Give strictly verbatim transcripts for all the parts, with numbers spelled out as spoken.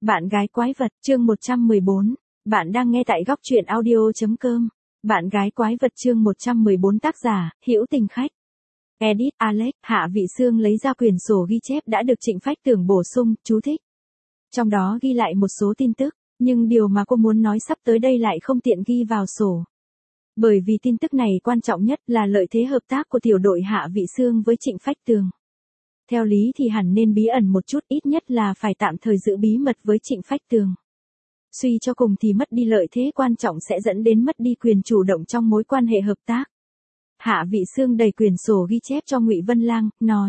Bạn gái quái vật, chương một trăm mười bốn. Bạn đang nghe tại góc truyện audio chấm com. Bạn gái quái vật chương một trăm mười bốn tác giả, Hữu Tình Khách. Edit, Alex, Hạ Vị Sương lấy ra quyển sổ ghi chép đã được Trịnh Phách Tường bổ sung, chú thích. Trong đó ghi lại một số tin tức, nhưng điều mà cô muốn nói sắp tới đây lại không tiện ghi vào sổ. Bởi vì tin tức này quan trọng nhất là lợi thế hợp tác của tiểu đội Hạ Vị Sương với Trịnh Phách Tường. Theo lý thì hẳn nên bí ẩn một chút, ít nhất là phải tạm thời giữ bí mật với Trịnh Phách Tường. Suy cho cùng thì mất đi lợi thế quan trọng sẽ dẫn đến mất đi quyền chủ động trong mối quan hệ hợp tác. Hạ Vị Sương đầy quyển sổ ghi chép cho Ngụy Vân Lang, nói.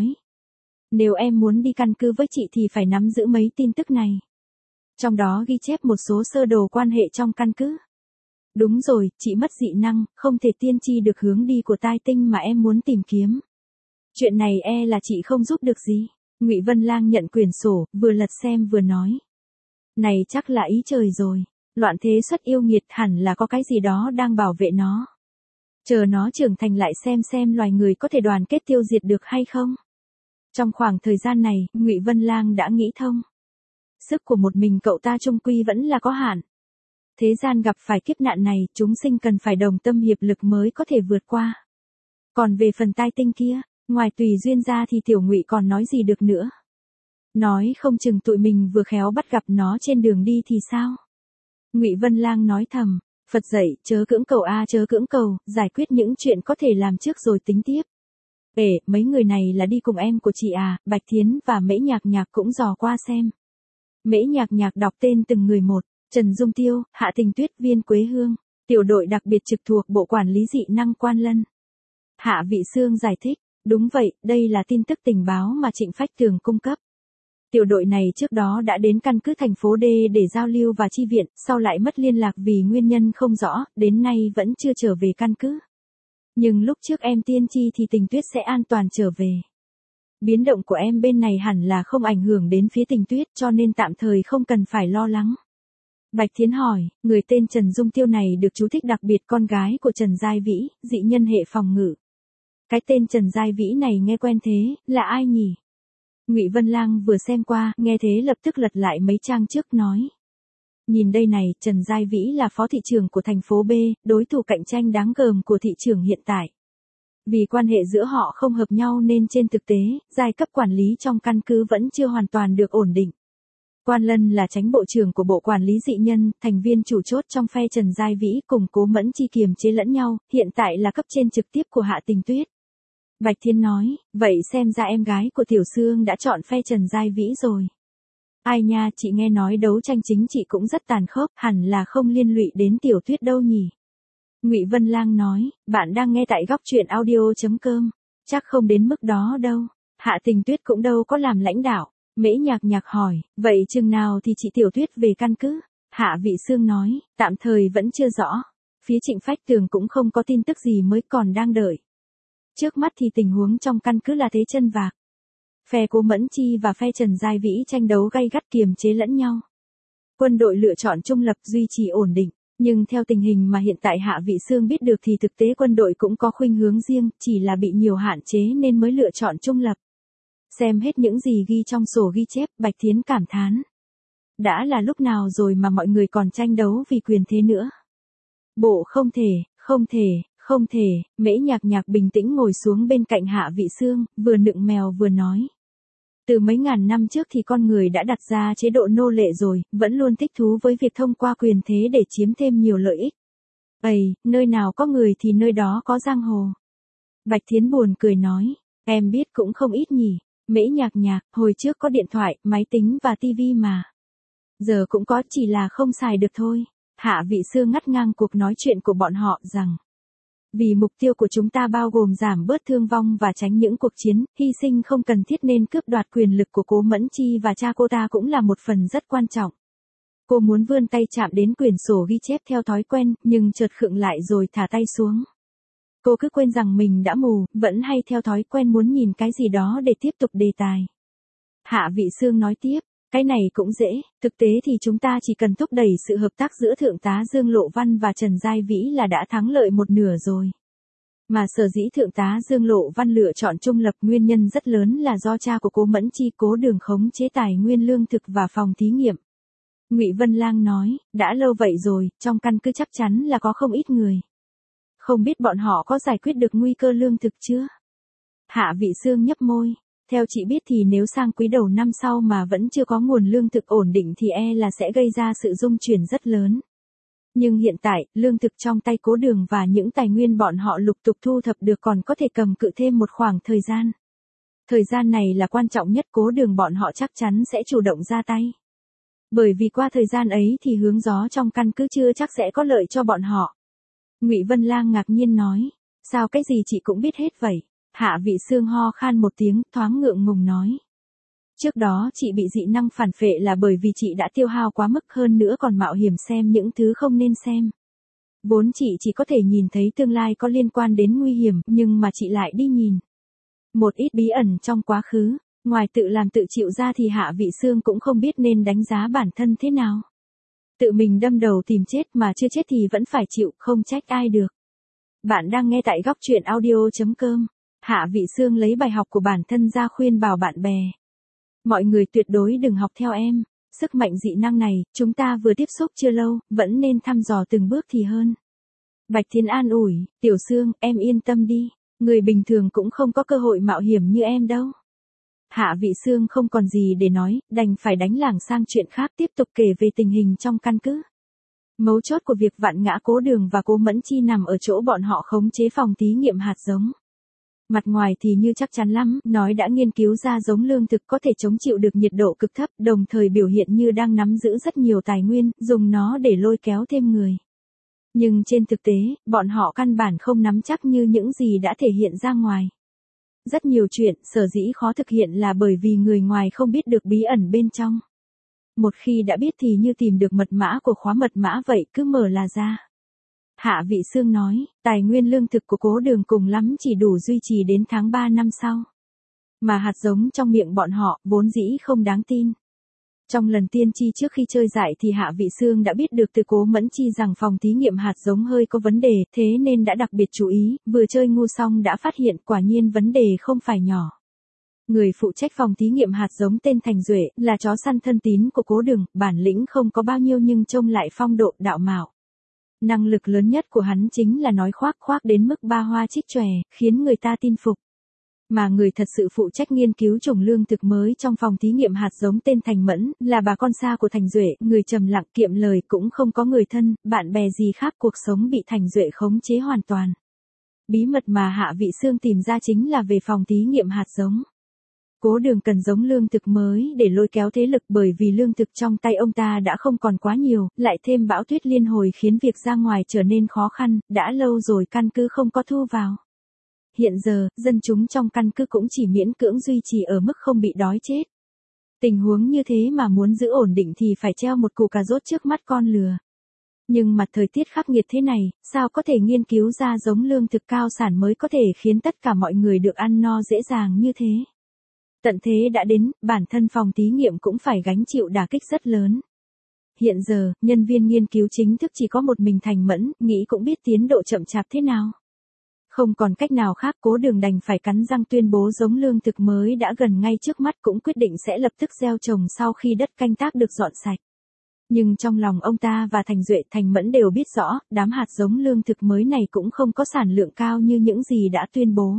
Nếu em muốn đi căn cứ với chị thì phải nắm giữ mấy tin tức này. Trong đó ghi chép một số sơ đồ quan hệ trong căn cứ. Đúng rồi, chị mất dị năng, không thể tiên tri được hướng đi của tai tinh mà em muốn tìm kiếm. Chuyện này e là chị không giúp được gì. Ngụy Vân Lang nhận quyển sổ, vừa lật xem vừa nói. Này chắc là ý trời rồi. Loạn thế xuất yêu nghiệt, hẳn là có cái gì đó đang bảo vệ nó. Chờ nó trưởng thành lại xem xem loài người có thể đoàn kết tiêu diệt được hay không. Trong khoảng thời gian này, Ngụy Vân Lang đã nghĩ thông. Sức của một mình cậu ta chung quy vẫn là có hạn. Thế gian gặp phải kiếp nạn này, chúng sinh cần phải đồng tâm hiệp lực mới có thể vượt qua. Còn về phần tai tinh kia, ngoài Tùy Duyên ra thì tiểu Ngụy còn nói gì được nữa. Nói không chừng tụi mình vừa khéo bắt gặp nó trên đường đi thì sao? Ngụy Vân Lang nói thầm, Phật dạy, chớ cưỡng cầu a chớ cưỡng cầu, giải quyết những chuyện có thể làm trước rồi tính tiếp. Ê, mấy người này là đi cùng em của chị à, Bạch Thiến và Mễ Nhạc Nhạc cũng dò qua xem. Mễ Nhạc Nhạc đọc tên từng người một, Trần Dung Tiêu, Hạ Tình Tuyết, Viên Quế Hương, tiểu đội đặc biệt trực thuộc Bộ Quản lý Dị năng Quan Lân. Hạ Vị Sương giải thích, đúng vậy, đây là tin tức tình báo mà Trịnh Phách Tường cung cấp. Tiểu đội này trước đó đã đến căn cứ thành phố D để giao lưu và chi viện, sau lại mất liên lạc vì nguyên nhân không rõ, đến nay vẫn chưa trở về căn cứ. Nhưng lúc trước em tiên tri thì Tình Tuyết sẽ an toàn trở về. Biến động của em bên này hẳn là không ảnh hưởng đến phía Tình Tuyết cho nên tạm thời không cần phải lo lắng. Bạch Thiến hỏi, người tên Trần Dung Tiêu này được chú thích đặc biệt con gái của Trần Giai Vĩ, dị nhân hệ phòng ngự. Cái tên Trần Giai Vĩ này nghe quen thế, là ai nhỉ? Ngụy Vân Lang vừa xem qua, nghe thế lập tức lật lại mấy trang trước nói. Nhìn đây này, Trần Giai Vĩ là phó thị trưởng của thành phố B, đối thủ cạnh tranh đáng gờm của thị trưởng hiện tại. Vì quan hệ giữa họ không hợp nhau nên trên thực tế, giai cấp quản lý trong căn cứ vẫn chưa hoàn toàn được ổn định. Quan Lân là chánh bộ trưởng của Bộ Quản lý Dị nhân, thành viên chủ chốt trong phe Trần Giai Vĩ cùng Cố Mẫn Chi kiềm chế lẫn nhau, hiện tại là cấp trên trực tiếp của Hạ Tình Tuyết. Bạch Thiên nói, vậy xem ra em gái của Tiểu Sương đã chọn phe Trần Giai Vĩ rồi. Ai nha, chị nghe nói đấu tranh chính trị cũng rất tàn khốc, hẳn là không liên lụy đến Tiểu Tuyết đâu nhỉ. Ngụy Vân Lang nói, bạn đang nghe tại góc truyện audio chấm com, chắc không đến mức đó đâu. Hạ Tình Tuyết cũng đâu có làm lãnh đạo. Mễ Nhạc Nhạc hỏi, vậy chừng nào thì chị Tiểu Tuyết về căn cứ? Hạ Vị Sương nói, tạm thời vẫn chưa rõ. Phía Trịnh Phách Tường cũng không có tin tức gì mới còn đang đợi. Trước mắt thì tình huống trong căn cứ là thế chân vạc. Phe Cố Mẫn Chi và phe Trần Giai Vĩ tranh đấu gay gắt kiềm chế lẫn nhau. Quân đội lựa chọn trung lập duy trì ổn định, nhưng theo tình hình mà hiện tại Hạ Vị Sương biết được thì thực tế quân đội cũng có khuynh hướng riêng, chỉ là bị nhiều hạn chế nên mới lựa chọn trung lập. Xem hết những gì ghi trong sổ ghi chép, Bạch Thiến cảm thán. Đã là lúc nào rồi mà mọi người còn tranh đấu vì quyền thế nữa. Bộ không thể, không thể, không thể, Mễ Nhạc Nhạc bình tĩnh ngồi xuống bên cạnh Hạ Vị Sương, vừa nựng mèo vừa nói. Từ mấy ngàn năm trước thì con người đã đặt ra chế độ nô lệ rồi, vẫn luôn thích thú với việc thông qua quyền thế để chiếm thêm nhiều lợi ích. Ây, nơi nào có người thì nơi đó có giang hồ. Bạch Thiến buồn cười nói, em biết cũng không ít nhỉ. Mễ Nhạc Nhạc, hồi trước có điện thoại, máy tính và tivi mà. Giờ cũng có, chỉ là không xài được thôi. Hạ Vị Sương ngắt ngang cuộc nói chuyện của bọn họ rằng. Vì mục tiêu của chúng ta bao gồm giảm bớt thương vong và tránh những cuộc chiến, hy sinh không cần thiết nên cướp đoạt quyền lực của Cố Mẫn Chi và cha cô ta cũng là một phần rất quan trọng. Cô muốn vươn tay chạm đến quyển sổ ghi chép theo thói quen, nhưng chợt khựng lại rồi thả tay xuống. Cô cứ quên rằng mình đã mù, vẫn hay theo thói quen muốn nhìn cái gì đó để tiếp tục đề tài. Hạ Vị Sương nói tiếp, cái này cũng dễ, thực tế thì chúng ta chỉ cần thúc đẩy sự hợp tác giữa Thượng tá Dương Lộ Văn và Trần Giai Vĩ là đã thắng lợi một nửa rồi. Mà sở dĩ Thượng tá Dương Lộ Văn lựa chọn trung lập nguyên nhân rất lớn là do cha của Cố Mẫn Chi Cố Đường khống chế tài nguyên lương thực và phòng thí nghiệm. Ngụy Vân Lang nói, đã lâu vậy rồi, trong căn cứ chắc chắn là có không ít người. Không biết bọn họ có giải quyết được nguy cơ lương thực chưa? Hạ Vị Sương nhấp môi. Theo chị biết thì nếu sang quý đầu năm sau mà vẫn chưa có nguồn lương thực ổn định thì e là sẽ gây ra sự rung chuyển rất lớn. Nhưng hiện tại, lương thực trong tay Cố Đường và những tài nguyên bọn họ lục tục thu thập được còn có thể cầm cự thêm một khoảng thời gian. Thời gian này là quan trọng nhất, Cố Đường bọn họ chắc chắn sẽ chủ động ra tay. Bởi vì qua thời gian ấy thì hướng gió trong căn cứ chưa chắc sẽ có lợi cho bọn họ. Ngụy Vân Lang ngạc nhiên nói, sao cái gì chị cũng biết hết vậy? Hạ Vị Sương ho khan một tiếng, thoáng ngượng ngùng nói. Trước đó chị bị dị năng phản phệ là bởi vì chị đã tiêu hao quá mức, hơn nữa còn mạo hiểm xem những thứ không nên xem. Vốn chị chỉ có thể nhìn thấy tương lai có liên quan đến nguy hiểm, nhưng mà chị lại đi nhìn một ít bí ẩn trong quá khứ, ngoài tự làm tự chịu ra thì Hạ Vị Sương cũng không biết nên đánh giá bản thân thế nào. Tự mình đâm đầu tìm chết mà chưa chết thì vẫn phải chịu, không trách ai được. Bạn đang nghe tại góc truyện audio chấm com. Hạ Vị Sương lấy bài học của bản thân ra khuyên bảo bạn bè. Mọi người tuyệt đối đừng học theo em. Sức mạnh dị năng này, chúng ta vừa tiếp xúc chưa lâu, vẫn nên thăm dò từng bước thì hơn. Bạch Thiến an ủi, Tiểu Sương, em yên tâm đi. Người bình thường cũng không có cơ hội mạo hiểm như em đâu. Hạ Vị Sương không còn gì để nói, đành phải đánh lảng sang chuyện khác, tiếp tục kể về tình hình trong căn cứ. Mấu chốt của việc vạn ngã Cố Đường và Cố Mẫn Chi nằm ở chỗ bọn họ khống chế phòng thí nghiệm hạt giống. Mặt ngoài thì như chắc chắn lắm, nói đã nghiên cứu ra giống lương thực có thể chống chịu được nhiệt độ cực thấp, đồng thời biểu hiện như đang nắm giữ rất nhiều tài nguyên, dùng nó để lôi kéo thêm người. Nhưng trên thực tế, bọn họ căn bản không nắm chắc như những gì đã thể hiện ra ngoài. Rất nhiều chuyện, sở dĩ khó thực hiện là bởi vì người ngoài không biết được bí ẩn bên trong. Một khi đã biết thì như tìm được mật mã của khóa mật mã vậy, cứ mở là ra. Hạ Vị Sương nói, tài nguyên lương thực của Cố Đường cùng lắm chỉ đủ duy trì đến tháng ba năm sau. Mà hạt giống trong miệng bọn họ, vốn dĩ không đáng tin. Trong lần tiên tri trước khi chơi giải thì Hạ Vị Sương đã biết được từ Cố Mẫn Chi rằng phòng thí nghiệm hạt giống hơi có vấn đề, thế nên đã đặc biệt chú ý, vừa chơi ngu xong đã phát hiện quả nhiên vấn đề không phải nhỏ. Người phụ trách phòng thí nghiệm hạt giống tên Thành Duệ, là chó săn thân tín của Cố Đường, bản lĩnh không có bao nhiêu nhưng trông lại phong độ đạo mạo. Năng lực lớn nhất của hắn chính là nói khoác khoác đến mức ba hoa trích chòe, khiến người ta tin phục. Mà người thật sự phụ trách nghiên cứu chủng lương thực mới trong phòng thí nghiệm hạt giống tên Thành Mẫn, là bà con xa của Thành Duệ, người trầm lặng kiệm lời, cũng không có người thân, bạn bè gì khác, cuộc sống bị Thành Duệ khống chế hoàn toàn. Bí mật mà Hạ Vị Sương tìm ra chính là về phòng thí nghiệm hạt giống. Cố Đường cần giống lương thực mới để lôi kéo thế lực, bởi vì lương thực trong tay ông ta đã không còn quá nhiều, lại thêm bão tuyết liên hồi khiến việc ra ngoài trở nên khó khăn, đã lâu rồi căn cứ không có thu vào. Hiện giờ, dân chúng trong căn cứ cũng chỉ miễn cưỡng duy trì ở mức không bị đói chết. Tình huống như thế mà muốn giữ ổn định thì phải treo một củ cà rốt trước mắt con lừa. Nhưng mặt thời tiết khắc nghiệt thế này, sao có thể nghiên cứu ra giống lương thực cao sản mới có thể khiến tất cả mọi người được ăn no dễ dàng như thế? Tận thế đã đến, bản thân phòng thí nghiệm cũng phải gánh chịu đả kích rất lớn. Hiện giờ, nhân viên nghiên cứu chính thức chỉ có một mình Thành Mẫn, nghĩ cũng biết tiến độ chậm chạp thế nào. Không còn cách nào khác, Cố Đường đành phải cắn răng tuyên bố giống lương thực mới đã gần ngay trước mắt, cũng quyết định sẽ lập tức gieo trồng sau khi đất canh tác được dọn sạch. Nhưng trong lòng ông ta và Thành Duệ, Thành Mẫn đều biết rõ, đám hạt giống lương thực mới này cũng không có sản lượng cao như những gì đã tuyên bố.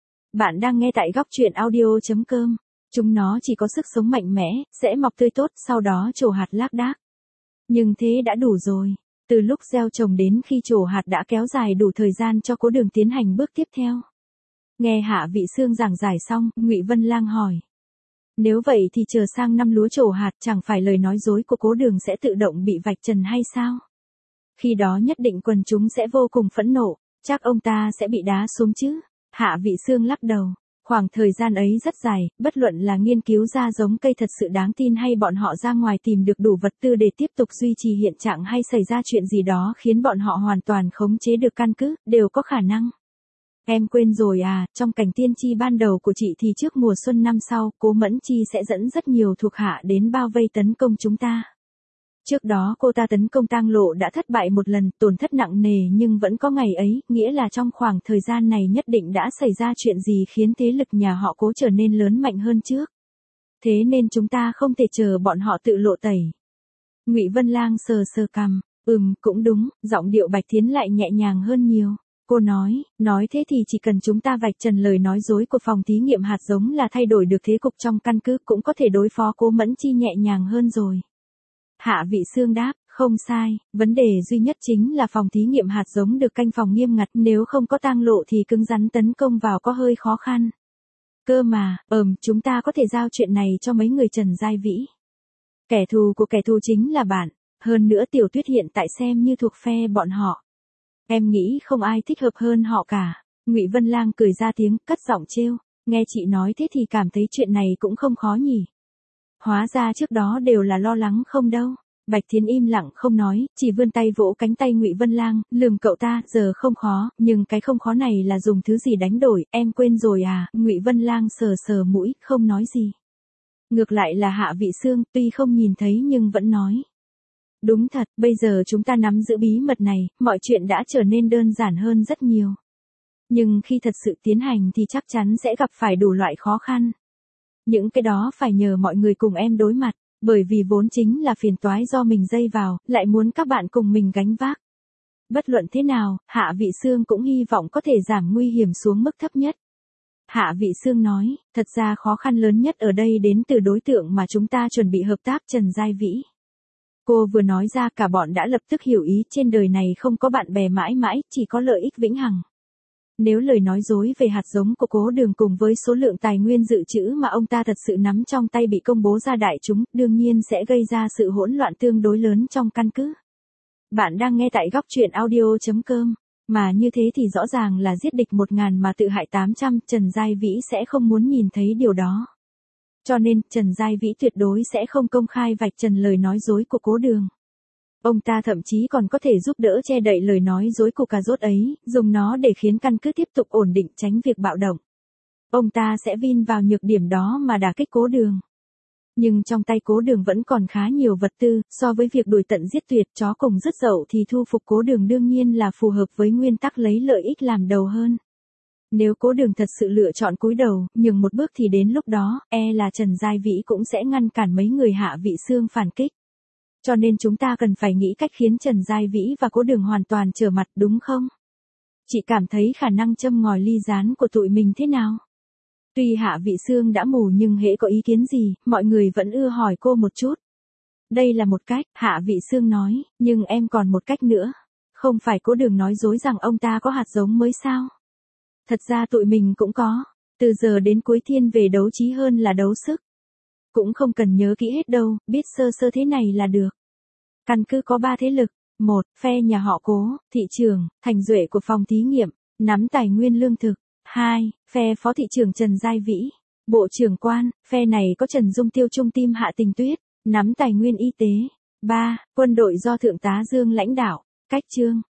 Bạn đang nghe tại góc truyện audio chấm com. Chúng nó chỉ có sức sống mạnh mẽ, sẽ mọc tươi tốt, sau đó trổ hạt lác đác. Nhưng thế đã đủ rồi. Từ lúc gieo trồng đến khi trổ hạt đã kéo dài đủ thời gian cho Cố Đường tiến hành bước tiếp theo. Nghe Hạ Vị Sương giảng giải xong, Ngụy Vân Lang hỏi. Nếu vậy thì chờ sang năm lúa trổ hạt, chẳng phải lời nói dối của Cố Đường sẽ tự động bị vạch trần hay sao? Khi đó nhất định quần chúng sẽ vô cùng phẫn nộ, chắc ông ta sẽ bị đá xuống chứ? Hạ Vị Sương lắc đầu. Khoảng thời gian ấy rất dài, bất luận là nghiên cứu ra giống cây thật sự đáng tin hay bọn họ ra ngoài tìm được đủ vật tư để tiếp tục duy trì hiện trạng hay xảy ra chuyện gì đó khiến bọn họ hoàn toàn khống chế được căn cứ, đều có khả năng. Em quên rồi à, trong cảnh tiên tri ban đầu của chị thì trước mùa xuân năm sau, Cố Mẫn Chi sẽ dẫn rất nhiều thuộc hạ đến bao vây tấn công chúng ta. Trước đó cô ta tấn công Tang Lộ đã thất bại một lần, tổn thất nặng nề, nhưng vẫn có ngày ấy, nghĩa là trong khoảng thời gian này nhất định đã xảy ra chuyện gì khiến thế lực nhà họ Cố trở nên lớn mạnh hơn trước. Thế nên chúng ta không thể chờ bọn họ tự lộ tẩy. Ngụy Vân Lang sờ sờ cằm, ừm, cũng đúng, giọng điệu Bạch Thiến lại nhẹ nhàng hơn nhiều. Cô nói, nói thế thì chỉ cần chúng ta vạch trần lời nói dối của phòng thí nghiệm hạt giống là thay đổi được thế cục trong căn cứ cũng có thể đối phó Cố Mẫn Chi nhẹ nhàng hơn rồi. Hạ Vị Sương đáp, không sai, vấn đề duy nhất chính là phòng thí nghiệm hạt giống được canh phòng nghiêm ngặt, nếu không có tang lộ thì cứng rắn tấn công vào có hơi khó khăn. Cơ mà, ừm, chúng ta có thể giao chuyện này cho mấy người Trần Giai Vĩ. Kẻ thù của kẻ thù chính là bạn, hơn nữa Tiểu Tuyết hiện tại xem như thuộc phe bọn họ. Em nghĩ không ai thích hợp hơn họ cả. Ngụy Vân Lang cười ra tiếng, cất giọng trêu, nghe chị nói thế thì cảm thấy chuyện này cũng không khó nhỉ. Hóa ra trước đó đều là lo lắng không đâu. Bạch Thiến im lặng không nói, chỉ vươn tay vỗ cánh tay Ngụy Vân Lang, lườm cậu ta, giờ không khó, nhưng cái không khó này là dùng thứ gì đánh đổi, em quên rồi à? Ngụy Vân Lang sờ sờ mũi, không nói gì. Ngược lại là Hạ Vị Sương, tuy không nhìn thấy nhưng vẫn nói. Đúng thật, bây giờ chúng ta nắm giữ bí mật này, mọi chuyện đã trở nên đơn giản hơn rất nhiều. Nhưng khi thật sự tiến hành thì chắc chắn sẽ gặp phải đủ loại khó khăn. Những cái đó phải nhờ mọi người cùng em đối mặt, bởi vì vốn chính là phiền toái do mình dây vào, lại muốn các bạn cùng mình gánh vác. Bất luận thế nào, Hạ Vị Sương cũng hy vọng có thể giảm nguy hiểm xuống mức thấp nhất. Hạ Vị Sương nói, thật ra khó khăn lớn nhất ở đây đến từ đối tượng mà chúng ta chuẩn bị hợp tác Trần Giai Vĩ. Cô vừa nói ra cả bọn đã lập tức hiểu ý, trên đời này không có bạn bè mãi mãi, chỉ có lợi ích vĩnh hằng. Nếu lời nói dối về hạt giống của Cố Đường cùng với số lượng tài nguyên dự trữ mà ông ta thật sự nắm trong tay bị công bố ra đại chúng, đương nhiên sẽ gây ra sự hỗn loạn tương đối lớn trong căn cứ. Bạn đang nghe tại góc truyện audio chấm com, mà như thế thì rõ ràng là giết địch một ngàn mà tự hại tám trăm, Trần Giai Vĩ sẽ không muốn nhìn thấy điều đó. Cho nên, Trần Giai Vĩ tuyệt đối sẽ không công khai vạch trần lời nói dối của Cố Đường. Ông ta thậm chí còn có thể giúp đỡ che đậy lời nói dối của cà rốt ấy, dùng nó để khiến căn cứ tiếp tục ổn định tránh việc bạo động. Ông ta sẽ vin vào nhược điểm đó mà đả kích Cố Đường. Nhưng trong tay Cố Đường vẫn còn khá nhiều vật tư, so với việc đuổi tận giết tuyệt chó cùng dứt dậu thì thu phục Cố Đường đương nhiên là phù hợp với nguyên tắc lấy lợi ích làm đầu hơn. Nếu Cố Đường thật sự lựa chọn cúi đầu, nhường một bước thì đến lúc đó, e là Trần Giai Vĩ cũng sẽ ngăn cản mấy người Hạ Vị Sương phản kích. Cho nên chúng ta cần phải nghĩ cách khiến Trần Giai Vĩ và Cố Đường hoàn toàn trở mặt, đúng không? Chị cảm thấy khả năng châm ngòi ly gián của tụi mình thế nào? Tuy Hạ Vị Sương đã mù nhưng hễ có ý kiến gì, mọi người vẫn ưa hỏi cô một chút. Đây là một cách, Hạ Vị Sương nói, nhưng em còn một cách nữa. Không phải Cố Đường nói dối rằng ông ta có hạt giống mới sao? Thật ra tụi mình cũng có, từ giờ đến cuối thiên về đấu trí hơn là đấu sức. Cũng không cần nhớ kỹ hết đâu, biết sơ sơ thế này là được. Căn cứ có ba thế lực, một, phe nhà họ Cố, thị trưởng, Thành Duệ của phòng thí nghiệm, nắm tài nguyên lương thực. Hai, phe phó thị trưởng Trần Giai Vĩ, bộ trưởng quan, phe này có Trần Dung Tiêu trung tim Hạ Tình Tuyết, nắm tài nguyên y tế. Ba, quân đội do Thượng tá Dương lãnh đạo, cách chương.